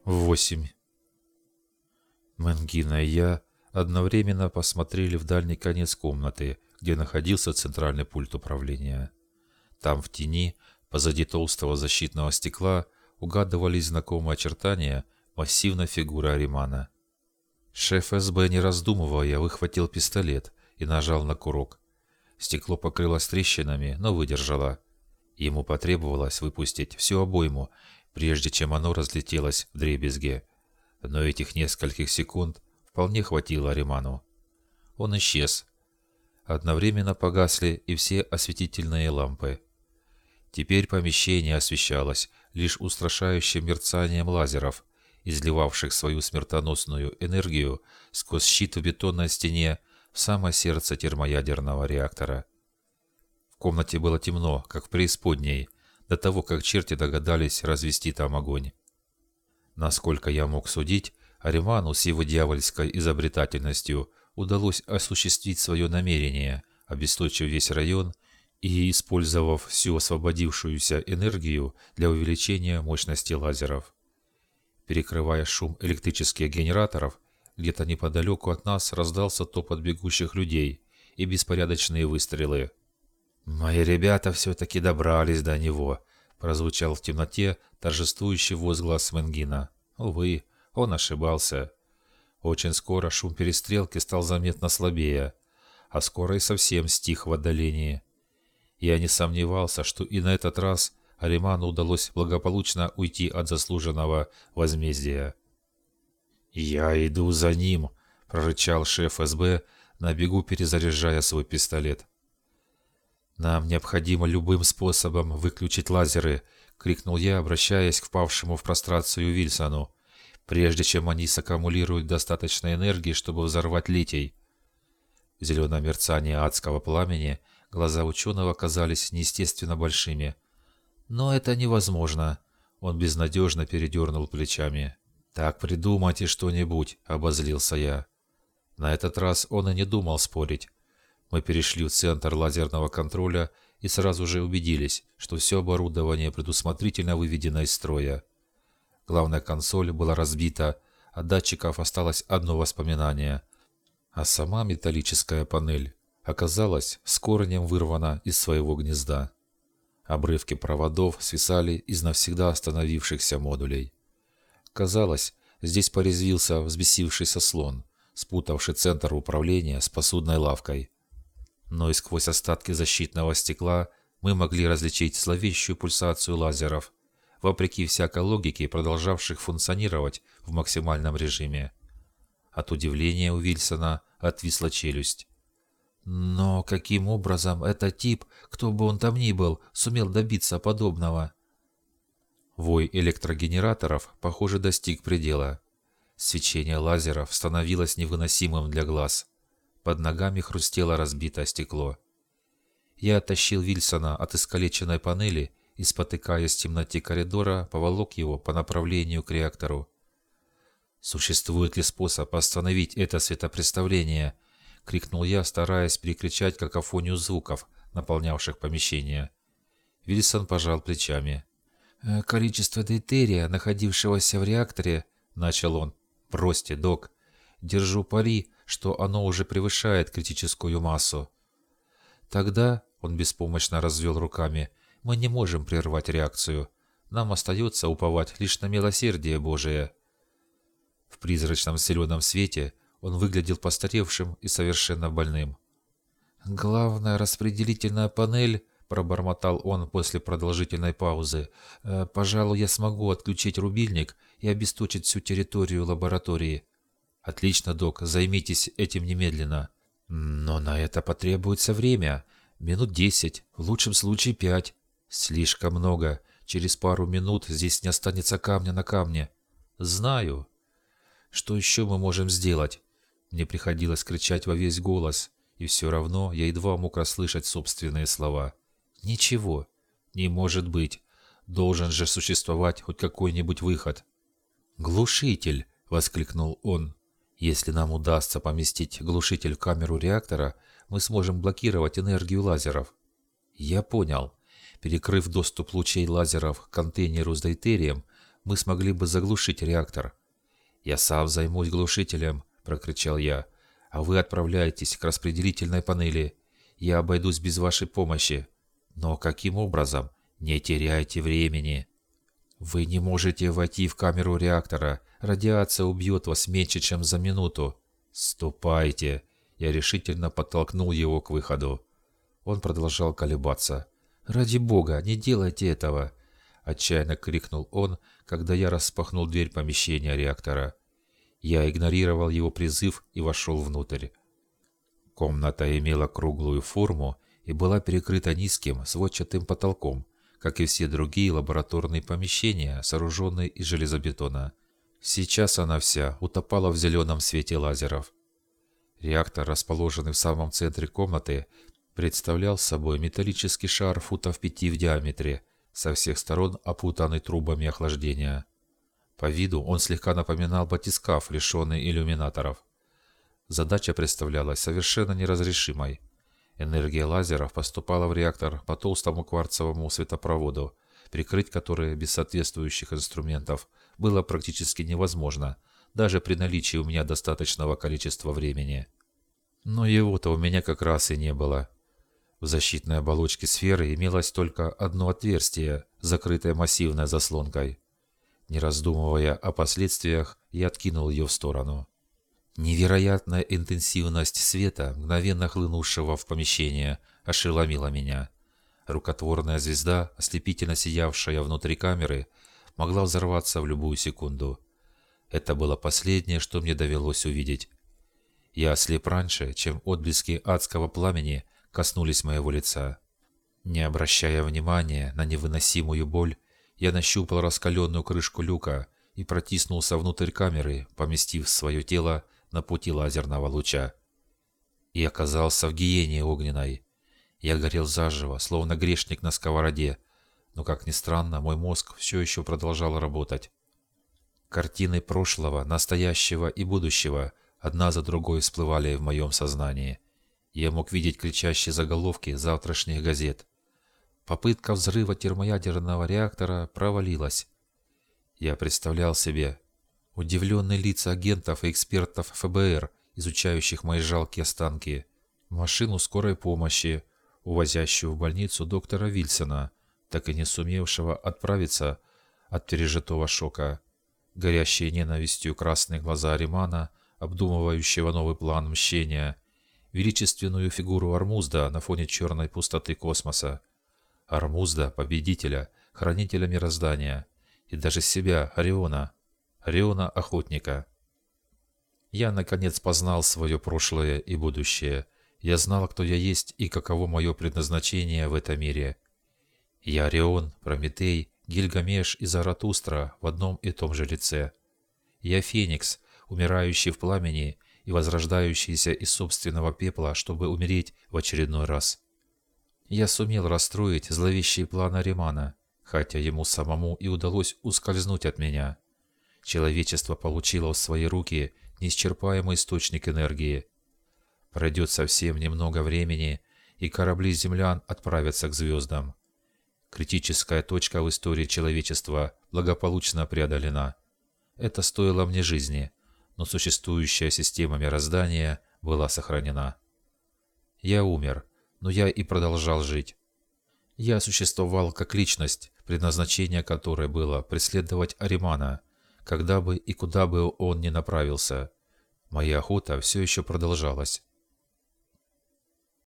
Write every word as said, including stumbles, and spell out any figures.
Восемь. Мангина и я одновременно посмотрели в дальний конец комнаты, где находился центральный пульт управления. Там в тени, позади толстого защитного стекла, угадывались знакомые очертания массивной фигуры Аримана. Шеф СБ, не раздумывая, выхватил пистолет и нажал на курок. Стекло покрылось трещинами, но выдержало. Ему потребовалось выпустить всю обойму, прежде чем оно разлетелось вдребезги. Но этих нескольких секунд вполне хватило Ариману. Он исчез. Одновременно погасли и все осветительные лампы. Теперь помещение освещалось лишь устрашающим мерцанием лазеров, изливавших свою смертоносную энергию сквозь щит в бетонной стене в самое сердце термоядерного реактора. В комнате было темно, как в преисподней, до того, как черти догадались развести там огонь. Насколько я мог судить, Ариману с его дьявольской изобретательностью удалось осуществить свое намерение, обесточив весь район и использовав всю освободившуюся энергию для увеличения мощности лазеров. Перекрывая шум электрических генераторов, где-то неподалеку от нас раздался топот бегущих людей и беспорядочные выстрелы. «Мои ребята все-таки добрались до него», — прозвучал в темноте торжествующий возглас Менгина. Увы, он ошибался. Очень скоро шум перестрелки стал заметно слабее, а скоро и совсем стих в отдалении. Я не сомневался, что и на этот раз Ариману удалось благополучно уйти от заслуженного возмездия. «Я иду за ним», — прорычал шеф СБ, на бегу перезаряжая свой пистолет. «Нам необходимо любым способом выключить лазеры», — крикнул я, обращаясь к впавшему в прострацию Вильсону, «прежде чем они саккумулируют достаточно энергии, чтобы взорвать литий». В зеленом мерцании адского пламени глаза ученого казались неестественно большими. «Но это невозможно», — он безнадежно передернул плечами. «Так придумайте что-нибудь», — обозлился я. На этот раз он и не думал спорить. Мы перешли в центр лазерного контроля и сразу же убедились, что все оборудование предусмотрительно выведено из строя. Главная консоль была разбита, от датчиков осталось одно воспоминание, а сама металлическая панель оказалась с корнем вырвана из своего гнезда. Обрывки проводов свисали из навсегда остановившихся модулей. Казалось, здесь порезвился взбесившийся слон, спутавший центр управления с посудной лавкой. Но и сквозь остатки защитного стекла мы могли различить зловещую пульсацию лазеров, вопреки всякой логике, продолжавших функционировать в максимальном режиме. От удивления у Вильсона отвисла челюсть. «Но каким образом этот тип, кто бы он там ни был, сумел добиться подобного?» Вой электрогенераторов, похоже, достиг предела. Свечение лазеров становилось невыносимым для глаз. Под ногами хрустело разбитое стекло. Я оттащил Вильсона от искалеченной панели и, спотыкаясь в темноте коридора, поволок его по направлению к реактору. «Существует ли способ остановить это светопреставление?» — крикнул я, стараясь перекричать какофонию звуков, наполнявших помещение. Вильсон пожал плечами. «Количество дейтерия, находившегося в реакторе...» — начал он. «Бросьте, док. Держу пари, что оно уже превышает критическую массу». «Тогда...» — он беспомощно развел руками. «Мы не можем прервать реакцию. Нам остается уповать лишь на милосердие Божие». В призрачном зеленом свете он выглядел постаревшим и совершенно больным. «Главная распределительная панель...» — пробормотал он после продолжительной паузы. «Пожалуй, я смогу отключить рубильник и обесточить всю территорию лаборатории». «Отлично, док, займитесь этим немедленно». «Но на это потребуется время. Минут десять, в лучшем случае пять. Слишком много. Через пару минут здесь не останется камня на камне». «Знаю». «Что еще мы можем сделать?» Мне приходилось кричать во весь голос, и все равно я едва мог расслышать собственные слова. «Ничего. Не может быть. Должен же существовать хоть какой-нибудь выход». «Глушитель!» — воскликнул он. «Если нам удастся поместить глушитель в камеру реактора, мы сможем блокировать энергию лазеров». «Я понял». Перекрыв доступ лучей лазеров к контейнеру с дейтерием, мы смогли бы заглушить реактор. «Я сам займусь глушителем», – прокричал я, – «а вы отправляйтесь к распределительной панели. Я обойдусь без вашей помощи. Но каким образом? Не теряйте времени. Вы не можете войти в камеру реактора. Радиация убьет вас меньше, чем за минуту. Ступайте». Я решительно подтолкнул его к выходу. Он продолжал колебаться. «Ради бога, не делайте этого!» – отчаянно крикнул он, когда я распахнул дверь помещения реактора. Я игнорировал его призыв и вошел внутрь. Комната имела круглую форму и была перекрыта низким сводчатым потолком, как и все другие лабораторные помещения, сооруженные из железобетона. Сейчас она вся утопала в зеленом свете лазеров. Реактор, расположенный в самом центре комнаты, представлял собой металлический шар футов пяти в диаметре, со всех сторон опутанный трубами охлаждения. По виду он слегка напоминал батискаф, лишенный иллюминаторов. Задача представлялась совершенно неразрешимой. Энергия лазеров поступала в реактор по толстому кварцевому светопроводу, прикрыть который без соответствующих инструментов было практически невозможно, даже при наличии у меня достаточного количества времени. Но его-то у меня как раз и не было. В защитной оболочке сферы имелось только одно отверстие, закрытое массивной заслонкой. Не раздумывая о последствиях, я откинул ее в сторону. Невероятная интенсивность света, мгновенно хлынувшего в помещение, ошеломила меня. Рукотворная звезда, ослепительно сиявшая внутри камеры, могла взорваться в любую секунду. Это было последнее, что мне довелось увидеть. Я ослеп раньше, чем отблески адского пламени коснулись моего лица. Не обращая внимания на невыносимую боль, я нащупал раскаленную крышку люка и протиснулся внутрь камеры, поместив свое тело на пути лазерного луча. И оказался в гиене огненной. Я горел заживо, словно грешник на сковороде, но, как ни странно, мой мозг все еще продолжал работать. Картины прошлого, настоящего и будущего одна за другой всплывали в моем сознании. Я мог видеть кричащие заголовки завтрашних газет. Попытка взрыва термоядерного реактора провалилась. Я представлял себе удивленные лица агентов и экспертов эф бэ эр, изучающих мои жалкие останки, машину скорой помощи, увозящую в больницу доктора Вильсона, так и не сумевшего отправиться от пережитого шока, горящие ненавистью красные глаза Аримана, обдумывающего новый план мщения, величественную фигуру Ормузда на фоне черной пустоты космоса, Ормузда, победителя, хранителя мироздания, и даже себя, Ориона, Ориона-охотника. Я, наконец, познал свое прошлое и будущее. Я знал, кто я есть и каково мое предназначение в этом мире. Я Орион, Прометей, Гильгамеш и Заратустра в одном и том же лице. Я Феникс, умирающий в пламени и возрождающийся из собственного пепла, чтобы умереть в очередной раз. Я сумел расстроить зловещие планы Аримана, хотя ему самому и удалось ускользнуть от меня. Человечество получило в свои руки неисчерпаемый источник энергии. Пройдет совсем немного времени, и корабли землян отправятся к звездам. Критическая точка в истории человечества благополучно преодолена. Это стоило мне жизни, но существующая система мироздания была сохранена. Я умер, но я и продолжал жить. Я существовал как личность, предназначение которой было преследовать Аримана, когда бы и куда бы он ни направился. Моя охота все еще продолжалась.